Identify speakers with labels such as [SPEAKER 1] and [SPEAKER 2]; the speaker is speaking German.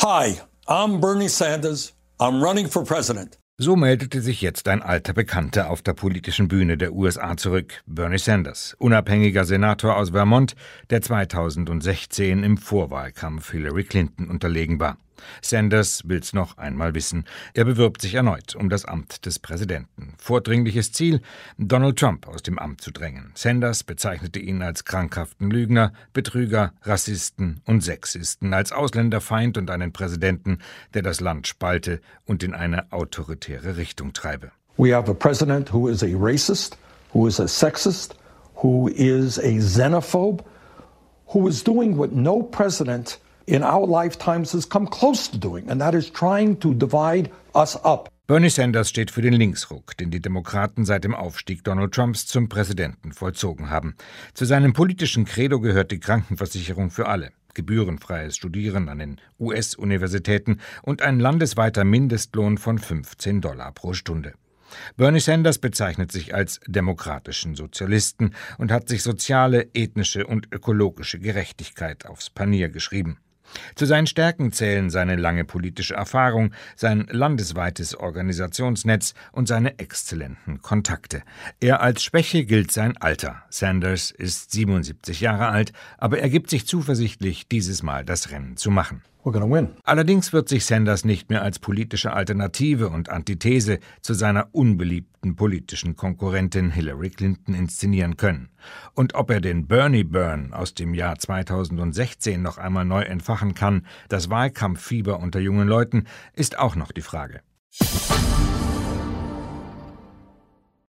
[SPEAKER 1] Hi, I'm Bernie Sanders. I'm running for president.
[SPEAKER 2] So meldete sich jetzt ein alter Bekannter auf der politischen Bühne der USA zurück, Bernie Sanders, unabhängiger Senator aus Vermont, der 2016 im Vorwahlkampf Hillary Clinton unterlegen war. Sanders will's noch einmal wissen. Er bewirbt sich erneut um das Amt des Präsidenten. Vordringliches Ziel, Donald Trump aus dem Amt zu drängen. Sanders bezeichnete ihn als krankhaften Lügner, Betrüger, Rassisten und Sexisten, als Ausländerfeind und einen Präsidenten, der das Land spalte und in eine autoritäre Richtung treibe.
[SPEAKER 3] We have a president who is a racist, who is a sexist, who is a xenophobe, who is doing what no president in our lifetimes has come close to doing, and that is trying to divide us up.
[SPEAKER 2] Bernie Sanders steht für den Linksruck, den die Demokraten seit dem Aufstieg Donald Trumps zum Präsidenten vollzogen haben. Zu seinem politischen Credo gehört die Krankenversicherung für alle, gebührenfreies Studieren an den US-Universitäten und ein landesweiter Mindestlohn von $15 pro Stunde. Bernie Sanders bezeichnet sich als demokratischen Sozialisten und hat sich soziale, ethnische und ökologische Gerechtigkeit aufs Panier geschrieben. Zu seinen Stärken zählen seine lange politische Erfahrung, sein landesweites Organisationsnetz und seine exzellenten Kontakte. Eher als Schwäche gilt sein Alter. Sanders ist 77 Jahre alt, aber er gibt sich zuversichtlich, dieses Mal das Rennen zu machen. Allerdings wird sich Sanders nicht mehr als politische Alternative und Antithese zu seiner unbeliebten politischen Konkurrentin Hillary Clinton inszenieren können. Und ob er den Bernie Burn aus dem Jahr 2016 noch einmal neu entfachen kann, das Wahlkampffieber unter jungen Leuten, ist auch noch die Frage.